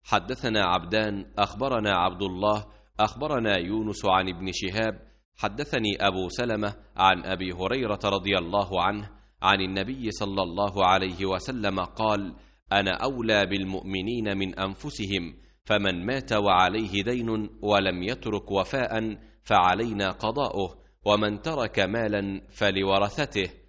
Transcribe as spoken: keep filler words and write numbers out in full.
حدثنا عبدان أخبرنا عبد الله أخبرنا يونس عن ابن شهاب حدثني أبو سلمة عن أبي هريرة رضي الله عنه عن النبي صلى الله عليه وسلم قال: أنا أولى بالمؤمنين من أنفسهم، فمن مات وعليه دين ولم يترك وفاء فعلينا قضاؤه، ومن ترك مالا فلورثته.